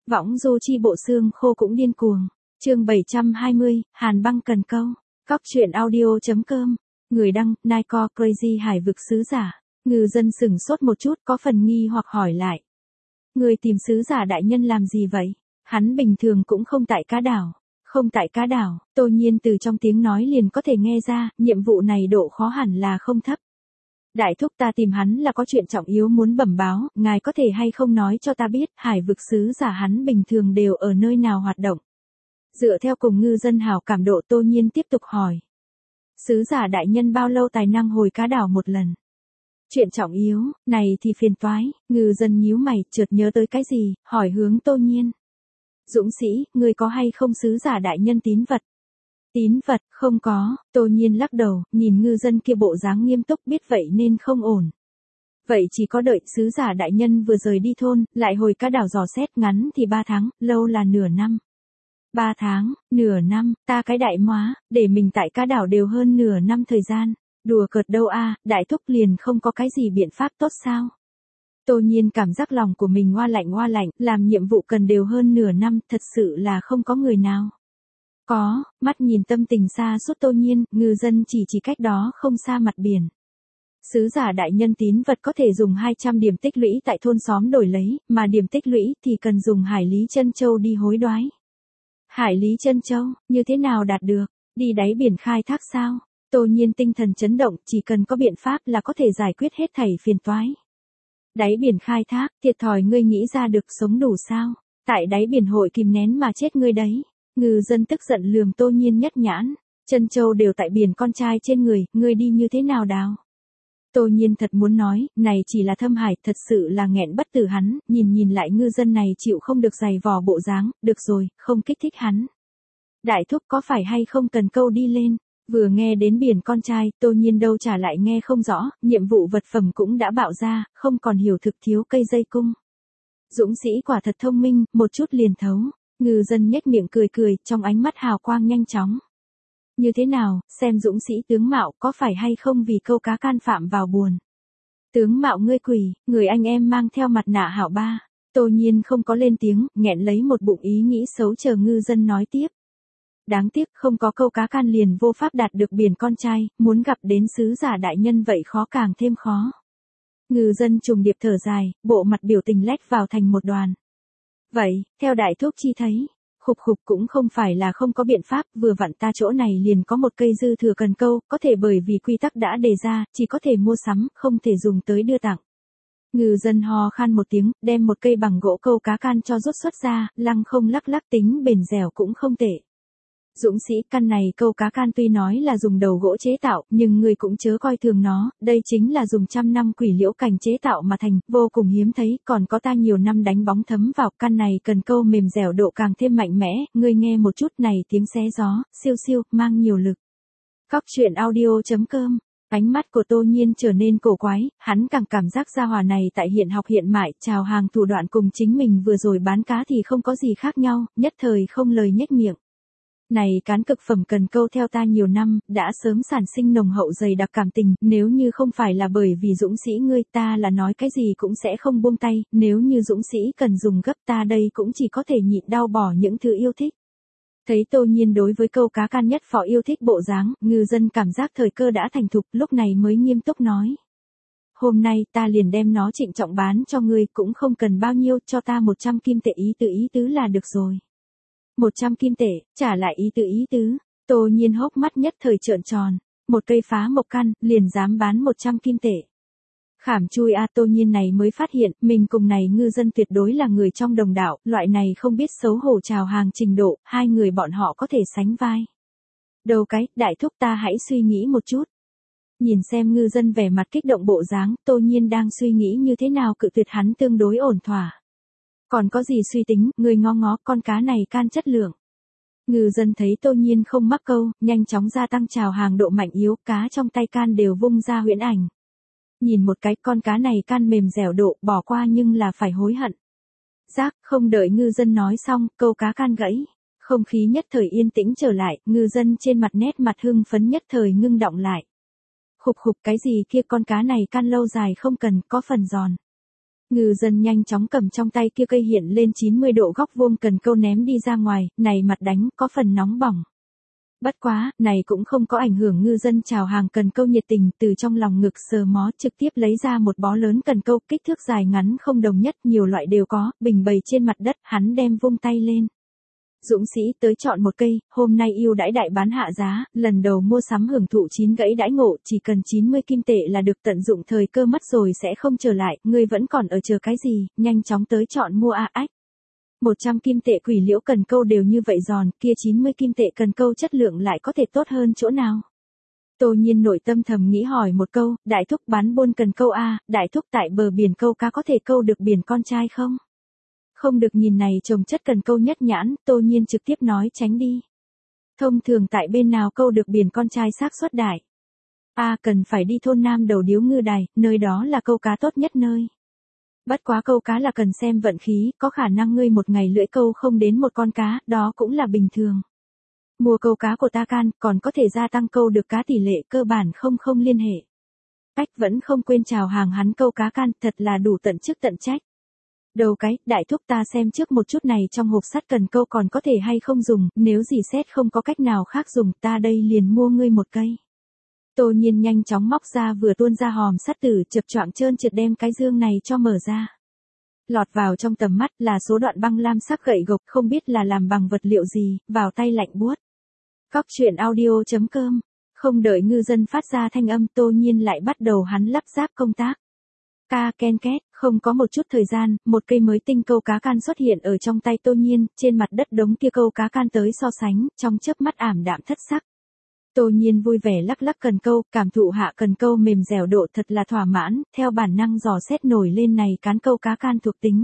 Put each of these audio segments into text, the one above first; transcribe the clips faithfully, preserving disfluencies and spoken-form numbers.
Võng du chi bộ xương khô cũng điên cuồng. Chương bảy trăm hai mươi, Hàn băng cần câu. Cóc truyện audio.com. Người đăng, Nike Crazy hải vực sứ giả. Ngư dân sửng sốt một chút, có phần nghi hoặc hỏi lại. Người tìm sứ giả đại nhân làm gì vậy? Hắn bình thường cũng không tại cá đảo. Không tại cá đảo, Tô Nhiên từ trong tiếng nói liền có thể nghe ra, nhiệm vụ này độ khó hẳn là không thấp. Đại thúc, ta tìm hắn là có chuyện trọng yếu muốn bẩm báo, ngài có thể hay không nói cho ta biết, hải vực sứ giả hắn bình thường đều ở nơi nào hoạt động. Dựa theo cùng ngư dân hảo cảm độ, Tô Nhiên tiếp tục hỏi. Sứ giả đại nhân bao lâu tài năng hồi cá đảo một lần? Chuyện trọng yếu, này thì phiền toái, ngư dân nhíu mày, chợt nhớ tới cái gì, hỏi hướng Tô Nhiên. Dũng sĩ, ngươi có hay không sứ giả đại nhân tín vật? Tín vật, không có, Tô Nhiên lắc đầu, nhìn ngư dân kia bộ dáng nghiêm túc, biết vậy nên không ổn. Vậy chỉ có đợi sứ giả đại nhân vừa rời đi thôn, lại hồi cá đảo dò xét, ngắn thì ba tháng, lâu là nửa năm. Ba tháng, nửa năm, ta cái đại móa, để mình tại cá đảo đều hơn nửa năm thời gian. Đùa cợt đâu a, đại thúc liền không có cái gì biện pháp tốt sao? Tô Nhiên cảm giác lòng của mình ngoa lạnh ngoa lạnh, làm nhiệm vụ cần đều hơn nửa năm, thật sự là không có người nào. Có, mắt nhìn tâm tình xa suốt Tô Nhiên, ngư dân chỉ chỉ cách đó không xa mặt biển. Sứ giả đại nhân tín vật có thể dùng hai trăm điểm tích lũy tại thôn xóm đổi lấy, mà điểm tích lũy thì cần dùng hải lý chân châu đi hối đoái. Hải lý chân châu, như thế nào đạt được? Đi đáy biển khai thác sao? Tô Nhiên tinh thần chấn động, chỉ cần có biện pháp là có thể giải quyết hết thảy phiền toái. Đáy biển khai thác, thiệt thòi ngươi nghĩ ra được sống đủ sao? Tại đáy biển hội kìm nén mà chết ngươi đấy. Ngư dân tức giận lườm Tô Nhiên nhất nhãn, chân châu đều tại biển con trai trên người, ngươi đi như thế nào đào? Tô Nhiên thật muốn nói, này chỉ là thâm hải, thật sự là nghẹn bất tử hắn, nhìn nhìn lại ngư dân này chịu không được giày vò bộ dáng, được rồi, không kích thích hắn. Đại thúc có phải hay không cần câu đi lên? Vừa nghe đến biển con trai, Tô Nhiên đâu trả lại nghe không rõ, nhiệm vụ vật phẩm cũng đã bạo ra, không còn hiểu thực thiếu cây dây cung. Dũng sĩ quả thật thông minh, một chút liền thấu. Ngư dân nhếch miệng cười cười, trong ánh mắt hào quang nhanh chóng. Như thế nào, xem dũng sĩ tướng mạo có phải hay không vì câu cá can phạm vào buồn. Tướng mạo ngươi quỷ, người anh em mang theo mặt nạ hảo ba. Tô Nhiên không có lên tiếng, nghẹn lấy một bụng ý nghĩ xấu chờ ngư dân nói tiếp. Đáng tiếc không có câu cá can liền vô pháp đạt được biển con trai, muốn gặp đến sứ giả đại nhân vậy khó càng thêm khó. Ngư dân trùng điệp thở dài, bộ mặt biểu tình lách vào thành một đoàn. Vậy, theo đại thúc chi thấy, khục khục cũng không phải là không có biện pháp, vừa vặn ta chỗ này liền có một cây dư thừa cần câu, có thể bởi vì quy tắc đã đề ra, chỉ có thể mua sắm, không thể dùng tới đưa tặng. Ngư dân ho khan một tiếng, đem một cây bằng gỗ câu cá can cho rút xuất ra, lăng không lắc lắc tính bền dẻo cũng không tệ. Dũng sĩ, căn này câu cá can tuy nói là dùng đầu gỗ chế tạo, nhưng người cũng chớ coi thường nó, đây chính là dùng trăm năm quỷ liễu cành chế tạo mà thành, vô cùng hiếm thấy, còn có ta nhiều năm đánh bóng thấm vào, căn này cần câu mềm dẻo độ càng thêm mạnh mẽ, ngươi nghe một chút này tiếng xé gió, siêu siêu, mang nhiều lực. Cóc truyện audio.com. Ánh mắt của Tô Nhiên trở nên cổ quái, hắn càng cảm giác gia hỏa này tại hiện học hiện mại, chào hàng thủ đoạn cùng chính mình vừa rồi bán cá thì không có gì khác nhau, nhất thời không lời nhếch miệng. Này cán cực phẩm cần câu theo ta nhiều năm, đã sớm sản sinh nồng hậu dày đặc cảm tình, nếu như không phải là bởi vì dũng sĩ ngươi ta là nói cái gì cũng sẽ không buông tay, nếu như dũng sĩ cần dùng gấp ta đây cũng chỉ có thể nhịn đau bỏ những thứ yêu thích. Thấy Tô Nhiên đối với câu cá can nhất phò yêu thích bộ dáng, ngư dân cảm giác thời cơ đã thành thục, lúc này mới nghiêm túc nói. Hôm nay ta liền đem nó trịnh trọng bán cho ngươi, cũng không cần bao nhiêu, cho ta một trăm kim tệ, ý tứ ý tứ là được rồi. Một trăm kim tệ, trả lại ý tứ ý tứ. Tô Nhiên hốc mắt nhất thời trợn tròn. Một cây phá mộc căn, liền dám bán một trăm kim tệ. Khảm chui a, Tô Nhiên này mới phát hiện, mình cùng này ngư dân tuyệt đối là người trong đồng đạo, loại này không biết xấu hổ chào hàng trình độ, hai người bọn họ có thể sánh vai. Đâu cái, đại thúc ta hãy suy nghĩ một chút. Nhìn xem ngư dân vẻ mặt kích động bộ dáng, Tô Nhiên đang suy nghĩ như thế nào cự tuyệt hắn tương đối ổn thỏa. Còn có gì suy tính, người ngó ngó con cá này can chất lượng. Ngư dân thấy Tô Nhiên không mắc câu, nhanh chóng gia tăng chào hàng độ mạnh yếu, cá trong tay can đều vung ra huyễn ảnh. Nhìn một cái con cá này can mềm dẻo độ, bỏ qua nhưng là phải hối hận. Giác, không đợi ngư dân nói xong, câu cá can gãy. Không khí nhất thời yên tĩnh trở lại, ngư dân trên mặt nét mặt hưng phấn nhất thời ngưng động lại. Khục khục cái gì kia, con cá này can lâu dài không cần, có phần giòn. Ngư dân nhanh chóng cầm trong tay kia cây hiện lên chín mươi độ góc vuông cần câu ném đi ra ngoài, này mặt đánh có phần nóng bỏng. Bất quá, này cũng không có ảnh hưởng ngư dân chào hàng cần câu nhiệt tình, từ trong lòng ngực sờ mó trực tiếp lấy ra một bó lớn cần câu, kích thước dài ngắn không đồng nhất, nhiều loại đều có, bình bày trên mặt đất, hắn đem vung tay lên. Dũng sĩ tới chọn một cây, hôm nay ưu đãi đại bán hạ giá, lần đầu mua sắm hưởng thụ chín gãy đãi ngộ, chỉ cần chín mươi kim tệ là được, tận dụng thời cơ mất rồi sẽ không trở lại, ngươi vẫn còn ở chờ cái gì, nhanh chóng tới chọn mua a ách. một trăm kim tệ quỷ liễu cần câu đều như vậy giòn, kia chín mươi kim tệ cần câu chất lượng lại có thể tốt hơn chỗ nào? Tô Nhiên nội tâm thầm nghĩ hỏi một câu, đại thúc bán buôn cần câu a, đại thúc tại bờ biển câu cá có thể câu được biển con trai không? Không được, nhìn này trồng chất cần câu nhất nhãn, Tô Nhiên trực tiếp nói tránh đi. Thông thường tại bên nào câu được biển con trai xác suất đại? A, cần phải đi thôn Nam Đầu Điếu Ngư Đài, nơi đó là câu cá tốt nhất nơi. Bất quá câu cá là cần xem vận khí, có khả năng ngươi một ngày lưỡi câu không đến một con cá, đó cũng là bình thường. Mua câu cá của ta can, còn có thể gia tăng câu được cá tỷ lệ, cơ bản không không liên hệ. Cách vẫn không quên chào hàng hắn câu cá can, thật là đủ tận chức tận trách. Đầu cái, đại thúc ta xem trước một chút này trong hộp sắt cần câu còn có thể hay không dùng, nếu gì xét không có cách nào khác dùng, ta đây liền mua ngươi một cây. Tô Nhiên nhanh chóng móc ra vừa tuôn ra hòm sắt tử, chập choạng trơn trượt đem cái dương này cho mở ra. Lọt vào trong tầm mắt là số đoạn băng lam sắc gậy gộc, không biết là làm bằng vật liệu gì, vào tay lạnh buốt. Cóc truyện audio chấm com. Không đợi ngư dân phát ra thanh âm, Tô Nhiên lại bắt đầu hắn lắp ráp công tác. Ca ken két, không có một chút thời gian, một cây mới tinh câu cá can xuất hiện ở trong tay Tô Nhiên, trên mặt đất đống kia câu cá can tới so sánh, trong chớp mắt ảm đạm thất sắc. Tô Nhiên vui vẻ lắc lắc cần câu, cảm thụ hạ cần câu mềm dẻo độ, thật là thỏa mãn, theo bản năng dò xét nổi lên này cán câu cá can thuộc tính.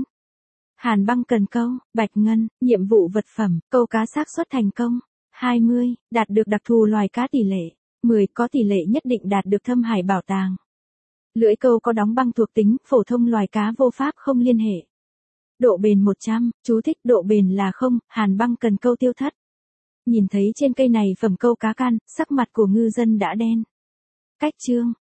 Hàn băng cần câu, bạch ngân, nhiệm vụ vật phẩm, câu cá xác suất thành công. hai mươi, đạt được đặc thù loài cá tỷ lệ. mười, có tỷ lệ nhất định đạt được thâm hải bảo tàng. Lưỡi câu có đóng băng thuộc tính, phổ thông loài cá vô pháp không liên hệ. Độ bền một trăm, chú thích độ bền là không, hàn băng cần câu tiêu thất. Nhìn thấy trên cây này phẩm câu cá can, sắc mặt của ngư dân đã đen. Cách chương.